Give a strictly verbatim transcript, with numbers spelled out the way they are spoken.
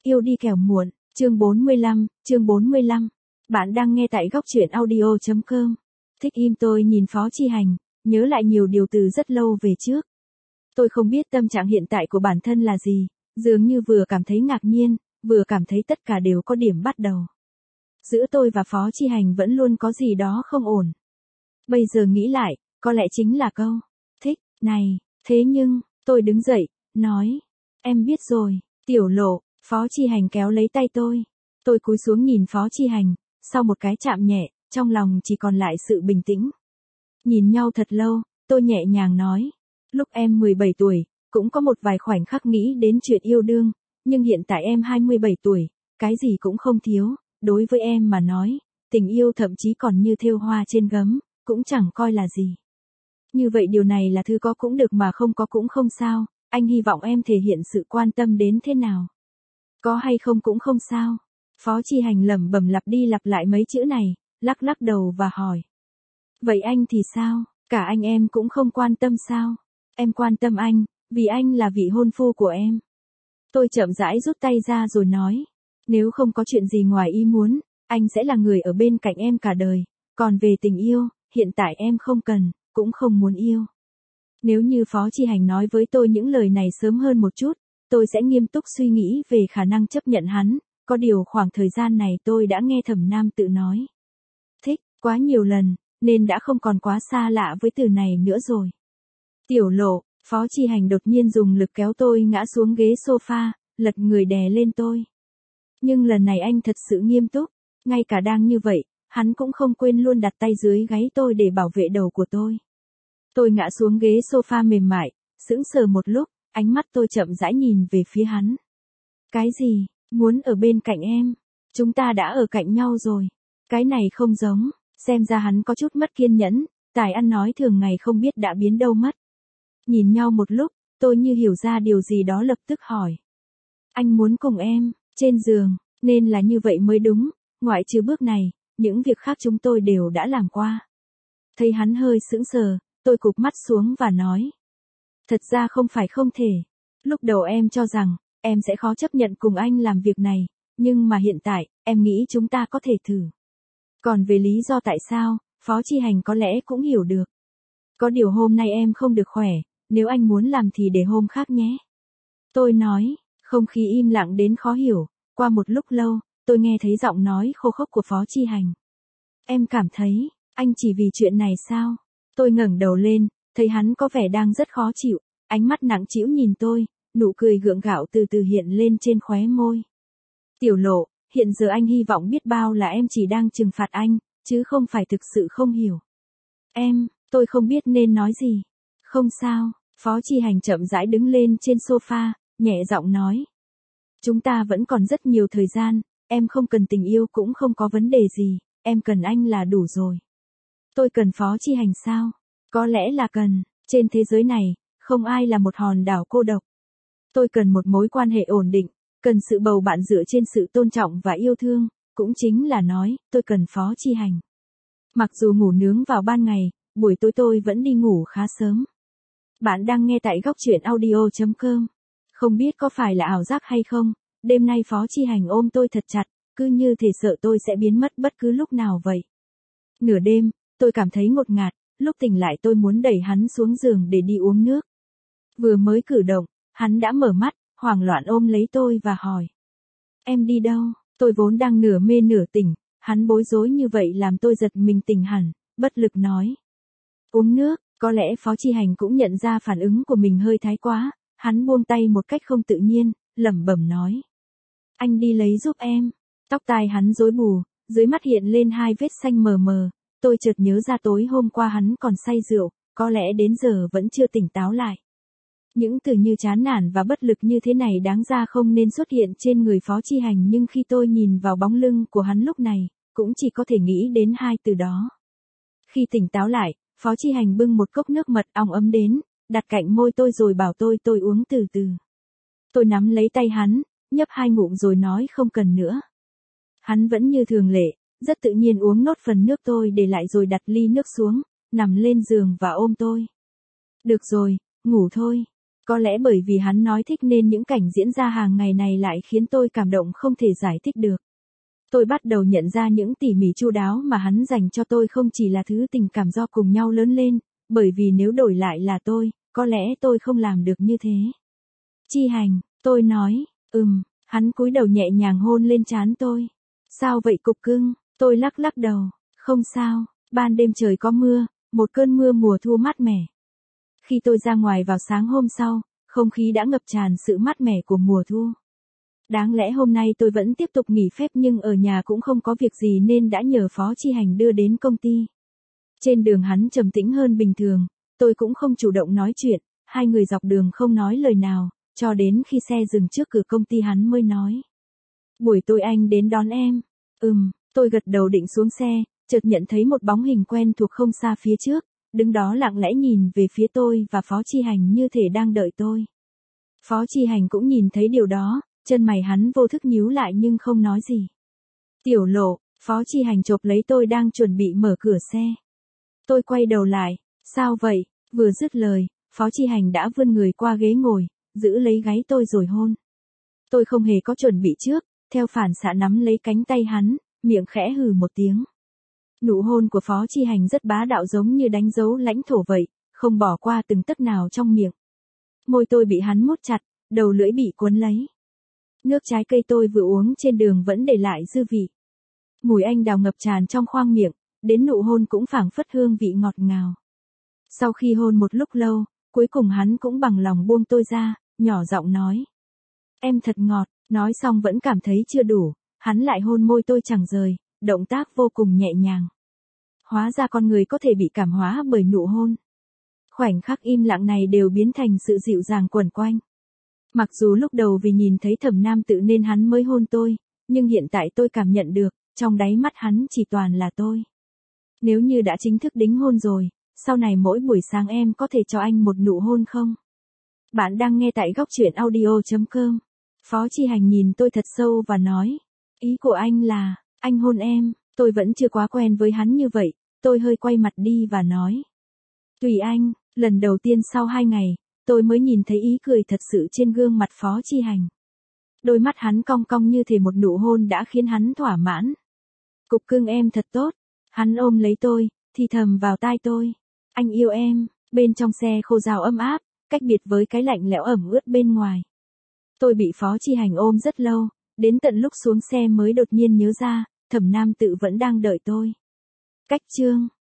Yêu đi kẻo muộn, chương bốn mươi lăm, chương bốn mươi lăm. Bạn đang nghe tại góc truyện audio chấm com. Thích im tôi nhìn Phó Chi Hành, nhớ lại nhiều điều từ rất lâu về trước. Tôi không biết tâm trạng hiện tại của bản thân là gì, dường như vừa cảm thấy ngạc nhiên, vừa cảm thấy tất cả đều có điểm bắt đầu. Giữa tôi và Phó Chi Hành vẫn luôn có gì đó không ổn. Bây giờ nghĩ lại, có lẽ chính là câu, thích, này, thế nhưng, tôi đứng dậy, nói, em biết rồi, Tiểu Lộ. Phó Chi Hành kéo lấy tay tôi. Tôi cúi xuống nhìn Phó Chi Hành, sau một cái chạm nhẹ, trong lòng chỉ còn lại sự bình tĩnh. Nhìn nhau thật lâu, tôi nhẹ nhàng nói, lúc em mười bảy tuổi, cũng có một vài khoảnh khắc nghĩ đến chuyện yêu đương, nhưng hiện tại em hai mươi bảy tuổi, cái gì cũng không thiếu, đối với em mà nói, tình yêu thậm chí còn như thêu hoa trên gấm, cũng chẳng coi là gì. Như vậy điều này là thứ có cũng được mà không có cũng không sao, anh hy vọng em thể hiện sự quan tâm đến thế nào. Có hay không cũng không sao. Phó Chi Hành lẩm bẩm lặp đi lặp lại mấy chữ này, lắc lắc đầu và hỏi. Vậy anh thì sao, cả anh em cũng không quan tâm sao? Em quan tâm anh, vì anh là vị hôn phu của em. Tôi chậm rãi rút tay ra rồi nói. Nếu không có chuyện gì ngoài ý muốn, anh sẽ là người ở bên cạnh em cả đời. Còn về tình yêu, hiện tại em không cần, cũng không muốn yêu. Nếu như Phó Chi Hành nói với tôi những lời này sớm hơn một chút, tôi sẽ nghiêm túc suy nghĩ về khả năng chấp nhận hắn, có điều khoảng thời gian này tôi đã nghe Thẩm Nam tự nói. Thích, quá nhiều lần, nên đã không còn quá xa lạ với từ này nữa rồi. Tiểu Lộ, Phó Chi Hành đột nhiên dùng lực kéo tôi ngã xuống ghế sofa, lật người đè lên tôi. Nhưng lần này anh thật sự nghiêm túc, ngay cả đang như vậy, hắn cũng không quên luôn đặt tay dưới gáy tôi để bảo vệ đầu của tôi. Tôi ngã xuống ghế sofa mềm mại, sững sờ một lúc. Ánh mắt tôi chậm rãi nhìn về phía hắn. Cái gì, muốn ở bên cạnh em? Chúng ta đã ở cạnh nhau rồi. Cái này không giống, xem ra hắn có chút mất kiên nhẫn, tài ăn nói thường ngày không biết đã biến đâu mất. Nhìn nhau một lúc, tôi như hiểu ra điều gì đó lập tức hỏi. Anh muốn cùng em, trên giường, nên là như vậy mới đúng, ngoại trừ bước này, những việc khác chúng tôi đều đã làm qua. Thấy hắn hơi sững sờ, tôi cụp mắt xuống và nói. Thật ra không phải không thể. Lúc đầu em cho rằng, em sẽ khó chấp nhận cùng anh làm việc này, nhưng mà hiện tại, em nghĩ chúng ta có thể thử. Còn về lý do tại sao, Phó Chi Hành có lẽ cũng hiểu được. Có điều hôm nay em không được khỏe, nếu anh muốn làm thì để hôm khác nhé. Tôi nói, không khí im lặng đến khó hiểu, qua một lúc lâu, tôi nghe thấy giọng nói khô khốc của Phó Chi Hành. Em cảm thấy, anh chỉ vì chuyện này sao? Tôi ngẩng đầu lên. Thấy hắn có vẻ đang rất khó chịu, ánh mắt nặng trĩu nhìn tôi, nụ cười gượng gạo từ từ hiện lên trên khóe môi. Tiểu Lộ, hiện giờ anh hy vọng biết bao là em chỉ đang trừng phạt anh, chứ không phải thực sự không hiểu. Em, tôi không biết nên nói gì. Không sao, Phó Chi Hành chậm rãi đứng lên trên sofa, nhẹ giọng nói. Chúng ta vẫn còn rất nhiều thời gian, em không cần tình yêu cũng không có vấn đề gì, em cần anh là đủ rồi. Tôi cần Phó Chi Hành sao? Có lẽ là cần, trên thế giới này, không ai là một hòn đảo cô độc. Tôi cần một mối quan hệ ổn định, cần sự bầu bạn dựa trên sự tôn trọng và yêu thương, cũng chính là nói, tôi cần Phó Chi Hành. Mặc dù ngủ nướng vào ban ngày, buổi tối tôi vẫn đi ngủ khá sớm. Bạn đang nghe tại góc truyện audio chấm com. Không biết có phải là ảo giác hay không, đêm nay Phó Chi Hành ôm tôi thật chặt, cứ như thể sợ tôi sẽ biến mất bất cứ lúc nào vậy. Nửa đêm, tôi cảm thấy ngột ngạt. Lúc tỉnh lại tôi muốn đẩy hắn xuống giường để đi uống nước. Vừa mới cử động, hắn đã mở mắt, hoảng loạn ôm lấy tôi và hỏi. Em đi đâu? Tôi vốn đang nửa mê nửa tỉnh, hắn bối rối như vậy làm tôi giật mình tỉnh hẳn, bất lực nói. Uống nước, có lẽ Phó Chi Hành cũng nhận ra phản ứng của mình hơi thái quá, hắn buông tay một cách không tự nhiên, lẩm bẩm nói. Anh đi lấy giúp em. Tóc tai hắn rối bù, dưới mắt hiện lên hai vết xanh mờ mờ. Tôi chợt nhớ ra tối hôm qua hắn còn say rượu, có lẽ đến giờ vẫn chưa tỉnh táo lại. Những từ như chán nản và bất lực như thế này đáng ra không nên xuất hiện trên người Phó Chi Hành, nhưng khi tôi nhìn vào bóng lưng của hắn lúc này, cũng chỉ có thể nghĩ đến hai từ đó. Khi tỉnh táo lại, Phó Chi Hành bưng một cốc nước mật ong ấm đến, đặt cạnh môi tôi rồi bảo tôi tôi uống từ từ. Tôi nắm lấy tay hắn, nhấp hai ngụm rồi nói không cần nữa. Hắn vẫn như thường lệ, rất tự nhiên uống nốt phần nước tôi để lại rồi đặt ly nước xuống, nằm lên giường và ôm tôi. Được rồi, ngủ thôi. Có lẽ bởi vì hắn nói thích nên những cảnh diễn ra hàng ngày này lại khiến tôi cảm động không thể giải thích được. Tôi bắt đầu nhận ra những tỉ mỉ chu đáo mà hắn dành cho tôi không chỉ là thứ tình cảm do cùng nhau lớn lên, bởi vì nếu đổi lại là tôi, có lẽ tôi không làm được như thế. Chi Hành, tôi nói, ừm, hắn cúi đầu nhẹ nhàng hôn lên trán tôi. Sao vậy Cục Cưng? Tôi lắc lắc đầu, không sao, ban đêm trời có mưa, một cơn mưa mùa thu mát mẻ. Khi tôi ra ngoài vào sáng hôm sau, không khí đã ngập tràn sự mát mẻ của mùa thu. Đáng lẽ hôm nay tôi vẫn tiếp tục nghỉ phép nhưng ở nhà cũng không có việc gì nên đã nhờ Phó Chi Hành đưa đến công ty. Trên đường hắn trầm tĩnh hơn bình thường, tôi cũng không chủ động nói chuyện, hai người dọc đường không nói lời nào, cho đến khi xe dừng trước cửa công ty hắn mới nói. Buổi tối anh đến đón em. Ừm, tôi gật đầu định xuống xe, chợt nhận thấy một bóng hình quen thuộc không xa phía trước, đứng đó lặng lẽ nhìn về phía tôi và Phó Chi Hành như thể đang đợi tôi. Phó Chi Hành cũng nhìn thấy điều đó, chân mày hắn vô thức nhíu lại nhưng không nói gì. Tiểu Lộ, Phó Chi Hành chộp lấy tôi đang chuẩn bị mở cửa xe. Tôi quay đầu lại, sao vậy? Vừa dứt lời, Phó Chi Hành đã vươn người qua ghế ngồi, giữ lấy gáy tôi rồi hôn. Tôi không hề có chuẩn bị trước, theo phản xạ nắm lấy cánh tay hắn, miệng khẽ hừ một tiếng. Nụ hôn của Phó Chi Hành rất bá đạo giống như đánh dấu lãnh thổ vậy, không bỏ qua từng tấc nào trong miệng. Môi tôi bị hắn mút chặt, đầu lưỡi bị cuốn lấy. Nước trái cây tôi vừa uống trên đường vẫn để lại dư vị. Mùi anh đào ngập tràn trong khoang miệng, đến nụ hôn cũng phảng phất hương vị ngọt ngào. Sau khi hôn một lúc lâu, cuối cùng hắn cũng bằng lòng buông tôi ra, nhỏ giọng nói. Em thật ngọt, nói xong vẫn cảm thấy chưa đủ, hắn lại hôn môi tôi chẳng rời, động tác vô cùng nhẹ nhàng. Hóa ra con người có thể bị cảm hóa bởi nụ hôn. Khoảnh khắc im lặng này đều biến thành sự dịu dàng quẩn quanh. Mặc dù lúc đầu vì nhìn thấy Thẩm Nam Tự nên hắn mới hôn tôi, nhưng hiện tại tôi cảm nhận được, trong đáy mắt hắn chỉ toàn là tôi. Nếu như đã chính thức đính hôn rồi, sau này mỗi buổi sáng em có thể cho anh một nụ hôn không? Bạn đang nghe tại góc truyện audio chấm com. Phó Chi Hành nhìn tôi thật sâu và nói. Ý của anh là, anh hôn em, tôi vẫn chưa quá quen với hắn như vậy, tôi hơi quay mặt đi và nói. Tùy anh, lần đầu tiên sau hai ngày, tôi mới nhìn thấy ý cười thật sự trên gương mặt Phó Chi Hành. Đôi mắt hắn cong cong như thể một nụ hôn đã khiến hắn thỏa mãn. Cục Cưng em thật tốt. Hắn ôm lấy tôi, thì thầm vào tai tôi. Anh yêu em, bên trong xe khô ráo ấm áp, cách biệt với cái lạnh lẽo ẩm ướt bên ngoài. Tôi bị Phó Chi Hành ôm rất lâu, đến tận lúc xuống xe mới đột nhiên nhớ ra, Thẩm Nam Tự vẫn đang đợi tôi. Cách chương